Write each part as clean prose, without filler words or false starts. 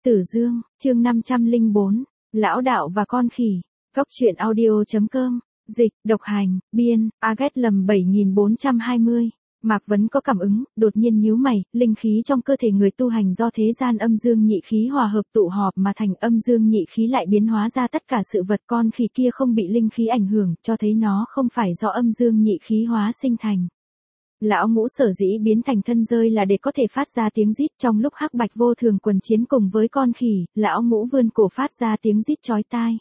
Tử Dương, chương 504, Lão Đạo và Con Khỉ, Góc truyện audio.com, dịch, độc hành, biên, Aget lầm 7420. Mạc Vấn có cảm ứng, đột nhiên nhíu mày, linh khí trong cơ thể người tu hành do thế gian âm dương nhị khí hòa hợp tụ họp mà thành âm dương nhị khí lại biến hóa ra tất cả sự vật con khỉ kia không bị linh khí ảnh hưởng, cho thấy nó không phải do âm dương nhị khí hóa sinh thành. Lão Ngũ sở dĩ biến thành thân rơi là để có thể phát ra tiếng rít trong lúc hắc bạch vô thường quần chiến cùng với con khỉ, Lão Ngũ vươn cổ phát ra tiếng rít chói tai.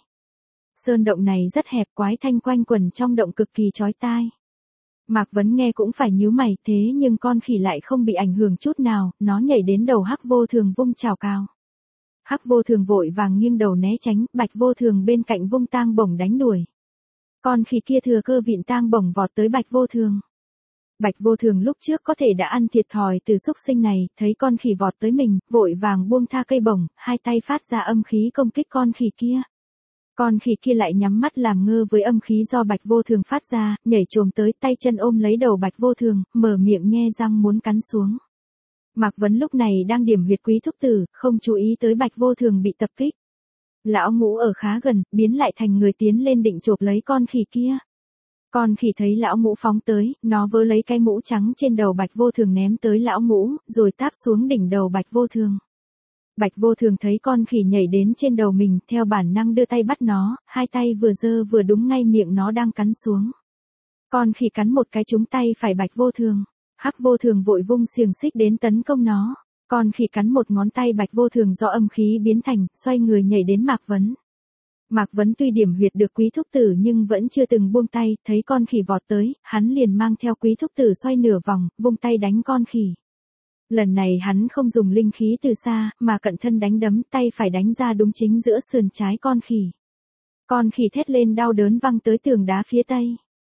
Sơn động này rất hẹp, quái thanh quanh quẩn trong động cực kỳ chói tai. Mạc Vấn nghe cũng phải nhíu mày, thế nhưng con khỉ lại không bị ảnh hưởng chút nào, nó nhảy đến đầu hắc vô thường vung chảo cào. Hắc vô thường vội vàng nghiêng đầu né tránh, bạch vô thường bên cạnh vung tang bổng đánh đuổi. Con khỉ kia thừa cơ vịn tang bổng vọt tới bạch vô thường. Bạch vô thường lúc trước có thể đã ăn thiệt thòi từ súc sinh này, thấy con khỉ vọt tới mình, vội vàng buông tha cây bổng, hai tay phát ra âm khí công kích con khỉ kia. Con khỉ kia lại nhắm mắt làm ngơ với âm khí do bạch vô thường phát ra, nhảy chồm tới tay chân ôm lấy đầu bạch vô thường, mở miệng nhe răng muốn cắn xuống. Mạc Vấn lúc này đang điểm huyệt quý thúc tử, không chú ý tới bạch vô thường bị tập kích. Lão Ngũ ở khá gần, biến lại thành người tiến lên định chộp lấy con khỉ kia. Con khỉ thấy Lão Ngũ phóng tới, nó vớ lấy cái mũ trắng trên đầu bạch vô thường ném tới Lão Ngũ, rồi táp xuống đỉnh đầu bạch vô thường. Bạch vô thường thấy con khỉ nhảy đến trên đầu mình, theo bản năng đưa tay bắt nó, hai tay vừa giơ vừa đúng ngay miệng nó đang cắn xuống. Con khỉ cắn một cái trúng tay phải bạch vô thường. Hắc vô thường vội vung xiềng xích đến tấn công nó. Con khỉ cắn một ngón tay bạch vô thường do âm khí biến thành, xoay người nhảy đến Mạc Vấn. Mạc Vấn tuy điểm huyệt được quý thúc tử nhưng vẫn chưa từng buông tay, thấy con khỉ vọt tới, hắn liền mang theo quý thúc tử xoay nửa vòng, vung tay đánh con khỉ. Lần này hắn không dùng linh khí từ xa, mà cận thân đánh đấm, tay phải đánh ra đúng chính giữa sườn trái con khỉ. Con khỉ thét lên đau đớn văng tới tường đá phía tây.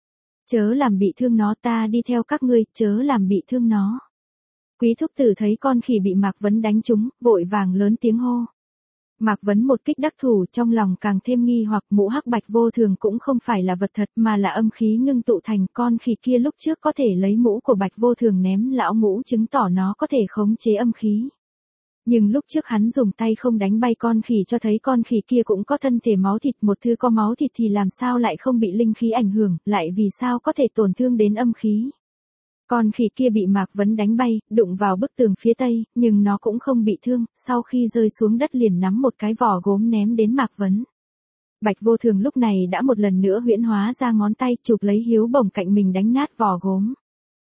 Chớ làm bị thương nó, ta đi theo các ngươi, chớ làm bị thương nó. Quý thúc tử thấy con khỉ bị Mạc Vấn đánh trúng, vội vàng lớn tiếng hô. Mạc Vấn một kích đắc thủ, trong lòng càng thêm nghi hoặc mũ hắc bạch vô thường cũng không phải là vật thật mà là âm khí ngưng tụ thành. Con khỉ kia lúc trước có thể lấy mũ của bạch vô thường ném Lão Ngũ chứng tỏ nó có thể khống chế âm khí. Nhưng lúc trước hắn dùng tay không đánh bay con khỉ cho thấy con khỉ kia cũng có thân thể máu thịt, một thứ có máu thịt thì làm sao lại không bị linh khí ảnh hưởng, lại vì sao có thể tổn thương đến âm khí. Con khỉ kia bị Mạc Vấn đánh bay, đụng vào bức tường phía tây, nhưng nó cũng không bị thương, sau khi rơi xuống đất liền nắm một cái vỏ gốm ném đến Mạc Vấn. Bạch vô thường lúc này đã một lần nữa huyễn hóa ra ngón tay chụp lấy hiếu bổng cạnh mình đánh nát vỏ gốm.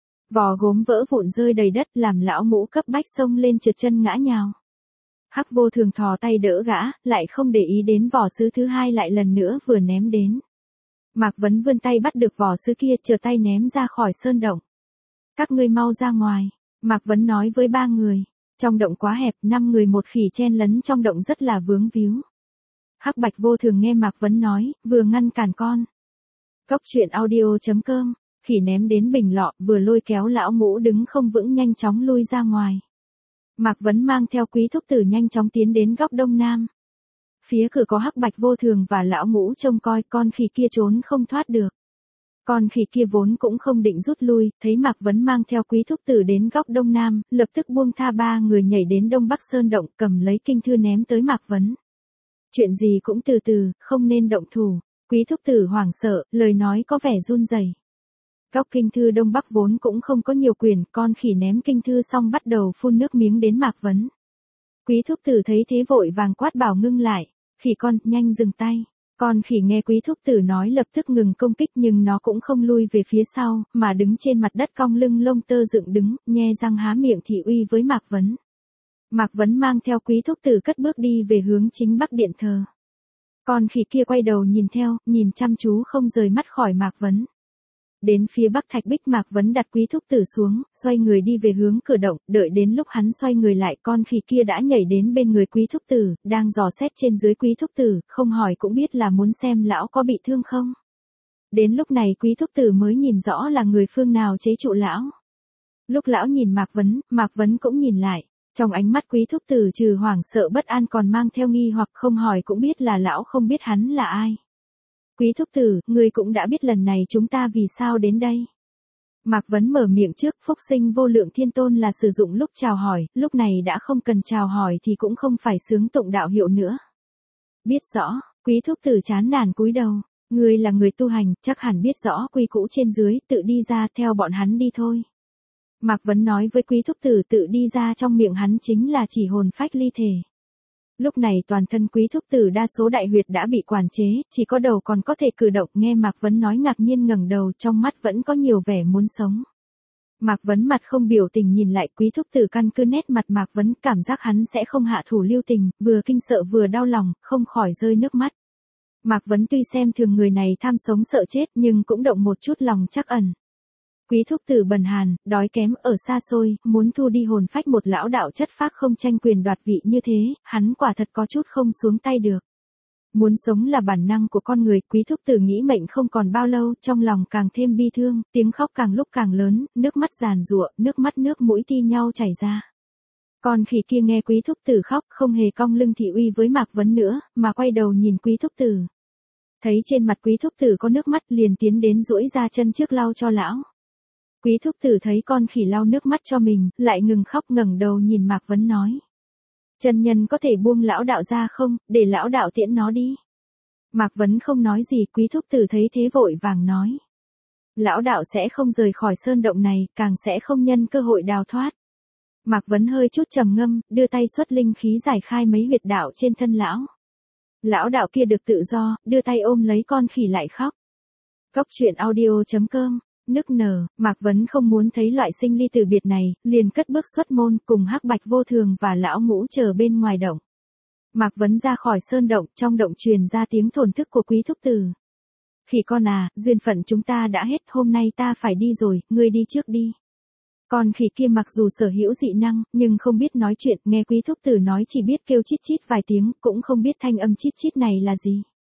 Vỏ gốm vỡ vụn rơi đầy đất làm Lão Ngũ cấp bách xông lên trượt chân ngã nhào. Hắc vô thường thò tay đỡ gã, lại không để ý đến vỏ sứ thứ hai lại lần nữa vừa ném đến. Mạc Vấn vươn tay bắt được vỏ sứ kia, trở tay ném ra khỏi sơn động. Các ngươi mau ra ngoài, Mạc Vấn nói với ba người. Trong động quá hẹp, 5 người một khỉ chen lấn trong động rất là vướng víu. Hắc bạch vô thường nghe Mạc Vấn nói, vừa ngăn cản con. Góc truyện audio.com, khỉ ném đến bình lọ, vừa lôi kéo Lão Ngũ đứng không vững nhanh chóng lui ra ngoài. Mạc Vấn mang theo quý thúc tử nhanh chóng tiến đến góc đông nam. Phía cửa có hắc bạch vô thường và Lão Ngũ trông coi, con khỉ kia trốn không thoát được. Con khỉ kia vốn cũng không định rút lui, thấy Mạc Vấn mang theo quý thúc tử đến góc đông nam, lập tức buông tha ba người nhảy đến đông bắc sơn động, cầm lấy kinh thư ném tới Mạc Vấn. Chuyện gì cũng từ từ, không nên động thủ. Quý thúc tử hoảng sợ, lời nói có vẻ run rẩy. Góc kinh thư đông bắc vốn cũng không có nhiều quyển, con khỉ ném kinh thư xong bắt đầu phun nước miếng đến Mạc Vấn. Quý thúc tử thấy thế vội vàng quát bảo ngưng lại, khỉ con, nhanh dừng tay. Con khỉ nghe quý thúc tử nói lập tức ngừng công kích nhưng nó cũng không lui về phía sau, mà đứng trên mặt đất cong lưng lông tơ dựng đứng, nhe răng há miệng thị uy với Mạc Vấn. Mạc Vấn mang theo quý thúc tử cất bước đi về hướng chính bắc điện thờ. Con khỉ kia quay đầu nhìn theo, nhìn chăm chú không rời mắt khỏi Mạc Vấn. Đến phía bắc thạch bích Mạc Vấn đặt quý thúc tử xuống, xoay người đi về hướng cửa động, đợi đến lúc hắn xoay người lại con khỉ kia đã nhảy đến bên người quý thúc tử, đang dò xét trên dưới quý thúc tử, không hỏi cũng biết là muốn xem lão có bị thương không. Đến lúc này quý thúc tử mới nhìn rõ là người phương nào chế trụ lão. Lúc lão nhìn Mạc Vấn cũng nhìn lại. Trong ánh mắt quý thúc tử trừ hoảng sợ bất an còn mang theo nghi hoặc, không hỏi cũng biết là lão không biết hắn là ai. Quý thúc tử, ngươi cũng đã biết lần này chúng ta vì sao đến đây. Mạc Vấn mở miệng trước, phúc sinh vô lượng thiên tôn là sử dụng lúc chào hỏi, lúc này đã không cần chào hỏi thì cũng không phải xướng tụng đạo hiệu nữa. Biết rõ, quý thúc tử chán nản cúi đầu, ngươi là người tu hành, chắc hẳn biết rõ quy củ trên dưới, tự đi ra theo bọn hắn đi thôi. Mạc Vấn nói với quý thúc tử tự đi ra trong miệng hắn chính là chỉ hồn phách ly thể. Lúc này toàn thân quý thúc tử đa số đại huyệt đã bị quản chế, chỉ có đầu còn có thể cử động, nghe Mạc Vấn nói ngạc nhiên ngẩng đầu, trong mắt vẫn có nhiều vẻ muốn sống. Mạc Vấn mặt không biểu tình nhìn lại quý thúc tử, căn cứ nét mặt Mạc Vấn cảm giác hắn sẽ không hạ thủ lưu tình, vừa kinh sợ vừa đau lòng, không khỏi rơi nước mắt. Mạc Vấn tuy xem thường người này tham sống sợ chết nhưng cũng động một chút lòng trắc ẩn. Quý thúc tử bần hàn, đói kém ở xa xôi, muốn thu đi hồn phách một lão đạo chất phác không tranh quyền đoạt vị như thế, hắn quả thật có chút không xuống tay được. Muốn sống là bản năng của con người, quý thúc tử nghĩ mệnh không còn bao lâu, trong lòng càng thêm bi thương, tiếng khóc càng lúc càng lớn, nước mắt giàn giụa, nước mắt nước mũi thi nhau chảy ra. Con khỉ kia nghe quý thúc tử khóc, không hề cong lưng thị uy với Mạc Vấn nữa, mà quay đầu nhìn quý thúc tử. Thấy trên mặt quý thúc tử có nước mắt liền tiến đến duỗi ra chân trước lau cho lão. Quý thúc tử thấy con khỉ lau nước mắt cho mình, lại ngừng khóc ngẩng đầu nhìn Mạc Vấn nói. Chân nhân có thể buông lão đạo ra không, để lão đạo tiễn nó đi. Mạc Vấn không nói gì, quý thúc tử thấy thế vội vàng nói. Lão đạo sẽ không rời khỏi sơn động này, càng sẽ không nhân cơ hội đào thoát. Mạc Vấn hơi chút trầm ngâm, đưa tay xuất linh khí giải khai mấy huyệt đạo trên thân lão. Lão đạo kia được tự do, đưa tay ôm lấy con khỉ lại khóc. Cốc truyện audio.com, nức nở, Mạc Vấn không muốn thấy loại sinh ly từ biệt này, liền cất bước xuất môn cùng Hắc Bạch Vô Thường và lão ngũ chờ bên ngoài động. Mạc Vấn ra khỏi sơn động, trong động truyền ra tiếng thổn thức của quý thúc tử. Khỉ con à, duyên phận chúng ta đã hết, hôm nay ta phải đi rồi, ngươi đi trước đi. Con khỉ kia mặc dù sở hữu dị năng, nhưng không biết nói chuyện, nghe quý thúc tử nói chỉ biết kêu chít chít vài tiếng, cũng không biết thanh âm chít chít này là gì.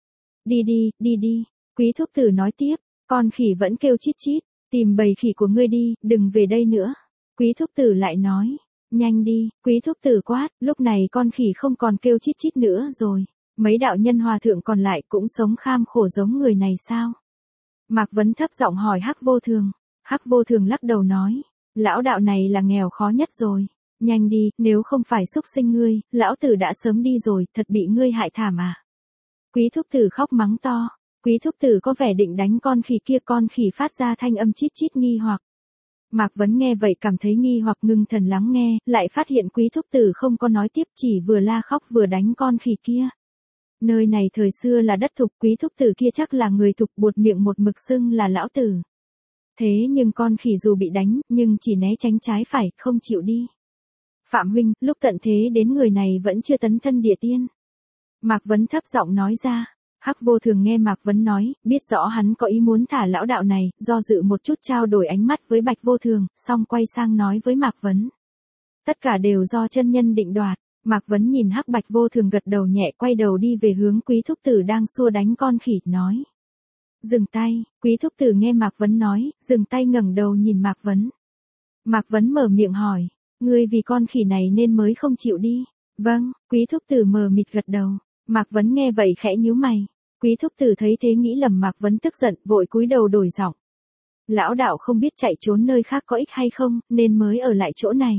Đi đi, đi đi, quý thúc tử nói tiếp, con khỉ vẫn kêu chít chít, tìm bầy khỉ của ngươi đi, đừng về đây nữa. Quý thúc tử lại nói, nhanh đi, quý thúc tử quát, lúc này con khỉ không còn kêu chít chít nữa rồi. Mấy đạo nhân hòa thượng còn lại cũng sống kham khổ giống người này sao? Mạc Vấn thấp giọng hỏi Hắc Vô Thường. Hắc Vô Thường lắc đầu nói, lão đạo này là nghèo khó nhất rồi. Nhanh đi, nếu không phải xúc sinh ngươi, lão tử đã sớm đi rồi, thật bị ngươi hại thảm à. Quý thúc tử khóc mắng to. Quý thúc tử có vẻ định đánh con khỉ kia, con khỉ phát ra thanh âm chít chít nghi hoặc. Mạc Vấn nghe vậy cảm thấy nghi hoặc, ngưng thần lắng nghe, lại phát hiện quý thúc tử không có nói tiếp, chỉ vừa la khóc vừa đánh con khỉ kia. Nơi này thời xưa là đất thục, quý thúc tử kia chắc là người thục, buột miệng một mực xưng là lão tử. Thế nhưng con khỉ dù bị đánh, nhưng chỉ né tránh trái phải, không chịu đi. Phạm huynh, lúc tận thế đến người này vẫn chưa tấn thân địa tiên. Mạc Vấn thấp giọng nói ra. Hắc Vô Thường nghe Mạc Vấn nói, biết rõ hắn có ý muốn thả lão đạo này, do dự một chút trao đổi ánh mắt với Bạch Vô Thường, xong quay sang nói với Mạc Vấn. Tất cả đều do chân nhân định đoạt. Mạc Vấn nhìn Hắc Bạch Vô Thường gật đầu nhẹ, quay đầu đi về hướng quý thúc tử đang xua đánh con khỉ, nói. Dừng tay, quý thúc tử nghe Mạc Vấn nói, dừng tay ngẩng đầu nhìn Mạc Vấn. Mạc Vấn mở miệng hỏi, ngươi vì con khỉ này nên mới không chịu đi. Vâng, quý thúc tử mờ mịt gật đầu. Mạc Vấn nghe vậy khẽ nhíu mày. Quý thúc tử thấy thế nghĩ lầm Mạc Vấn tức giận, vội cúi đầu đổi giọng. Lão đạo không biết chạy trốn nơi khác có ích hay không, nên mới ở lại chỗ này.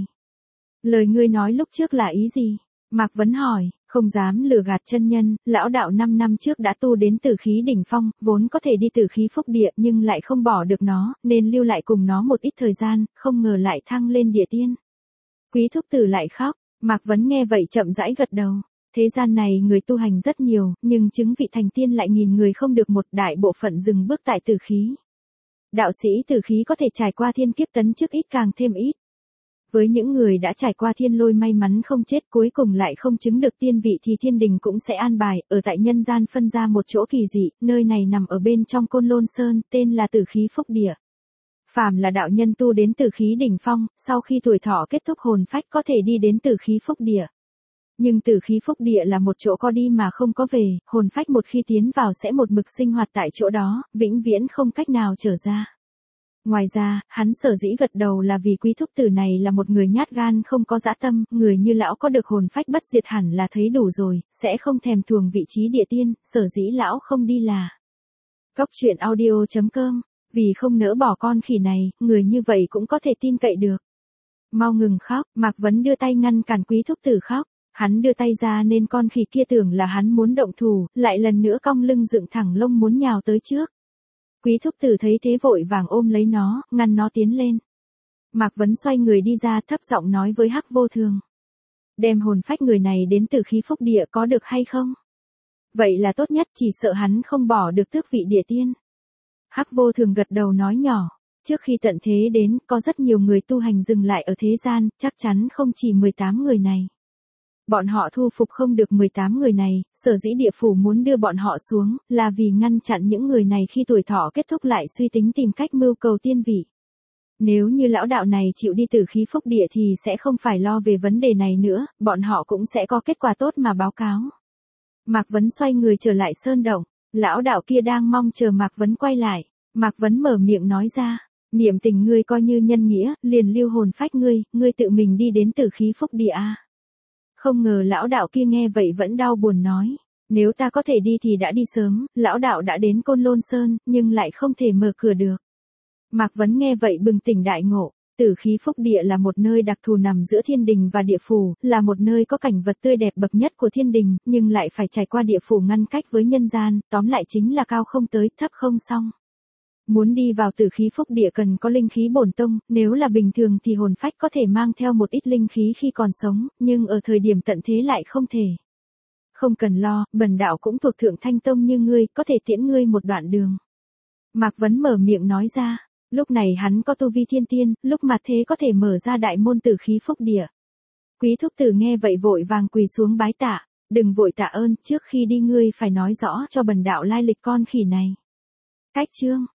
Lời ngươi nói lúc trước là ý gì? Mạc Vấn hỏi, không dám lừa gạt chân nhân, lão đạo 5 năm trước đã tu đến tử khí đỉnh phong, vốn có thể đi tử khí phúc địa nhưng lại không bỏ được nó, nên lưu lại cùng nó một ít thời gian, không ngờ lại thăng lên địa tiên. Quý thúc tử lại khóc, Mạc Vấn nghe vậy chậm rãi gật đầu. Thế gian này người tu hành rất nhiều, nhưng chứng vị thành tiên lại nghìn người không được một, đại bộ phận dừng bước tại tử khí. Đạo sĩ tử khí có thể trải qua thiên kiếp tấn chức ít càng thêm ít. Với những người đã trải qua thiên lôi may mắn không chết cuối cùng lại không chứng được tiên vị thì thiên đình cũng sẽ an bài, ở tại nhân gian phân ra một chỗ kỳ dị, nơi này nằm ở bên trong Côn Lôn Sơn, tên là Tử Khí Phúc Địa. Phàm là đạo nhân tu đến Tử Khí đỉnh phong, sau khi tuổi thọ kết thúc hồn phách có thể đi đến Tử Khí Phúc Địa. Nhưng Tử Khí Phúc Địa là một chỗ có đi mà không có về, hồn phách một khi tiến vào sẽ một mực sinh hoạt tại chỗ đó, vĩnh viễn không cách nào trở ra. Ngoài ra, hắn sở dĩ gật đầu là vì quý thúc tử này là một người nhát gan không có dã tâm, người như lão có được hồn phách bất diệt hẳn là thấy đủ rồi, sẽ không thèm thuồng vị trí địa tiên, sở dĩ lão không đi là. Cốc truyện audio.com Vì không nỡ bỏ con khỉ này, người như vậy cũng có thể tin cậy được. Mau ngừng khóc, Mạc Vấn đưa tay ngăn cản Quý Thúc Tử khóc. Hắn đưa tay ra nên con khỉ kia tưởng là hắn muốn động thủ, lại lần nữa cong lưng dựng thẳng lông muốn nhào tới trước. Quý Thúc Tử thấy thế vội vàng ôm lấy nó, ngăn nó tiến lên. Mạc Vấn xoay người đi ra thấp giọng nói với Hắc Vô Thường. Đem hồn phách người này đến Tử Khí Phúc Địa có được hay không? Vậy là tốt nhất, chỉ sợ hắn không bỏ được tước vị địa tiên. Hắc Vô Thường gật đầu nói nhỏ. Trước khi tận thế đến, có rất nhiều người tu hành dừng lại ở thế gian, chắc chắn không chỉ 18 người này. Bọn họ thu phục không được 18 người này, sở dĩ địa phủ muốn đưa bọn họ xuống, là vì ngăn chặn những người này khi tuổi thọ kết thúc lại suy tính tìm cách mưu cầu tiên vị. Nếu như lão đạo này chịu đi Tử Khí Phúc Địa thì sẽ không phải lo về vấn đề này nữa, bọn họ cũng sẽ có kết quả tốt mà báo cáo. Mạc Vấn xoay người trở lại sơn động, lão đạo kia đang mong chờ Mạc Vấn quay lại. Mạc Vấn mở miệng nói ra, niệm tình ngươi coi như nhân nghĩa, liền lưu hồn phách ngươi tự mình đi đến Tử Khí Phúc Địa a. Không ngờ lão đạo kia nghe vậy vẫn đau buồn nói, nếu ta có thể đi thì đã đi sớm, lão đạo đã đến Côn Lôn Sơn, nhưng lại không thể mở cửa được. Mạc Vấn nghe vậy bừng tỉnh đại ngộ, Tử Khí Phúc Địa là một nơi đặc thù nằm giữa thiên đình và địa phủ, là một nơi có cảnh vật tươi đẹp bậc nhất của thiên đình, nhưng lại phải trải qua địa phủ ngăn cách với nhân gian, tóm lại chính là cao không tới, thấp không xong. Muốn đi vào Tử Khí Phúc Địa cần có linh khí bổn tông, nếu là bình thường thì hồn phách có thể mang theo một ít linh khí khi còn sống, nhưng ở thời điểm tận thế lại không thể. Không cần lo, bần đạo cũng thuộc Thượng Thanh Tông như ngươi, có thể tiễn ngươi một đoạn đường. Mạc Vấn mở miệng nói ra, lúc này hắn có tu vi thiên tiên, lúc mà thế có thể mở ra đại môn Tử Khí Phúc Địa. Quý Thúc Tử nghe vậy vội vàng quỳ xuống bái tạ, đừng vội tạ ơn, trước khi đi ngươi phải nói rõ cho bần đạo lai lịch con khỉ này. Cách chương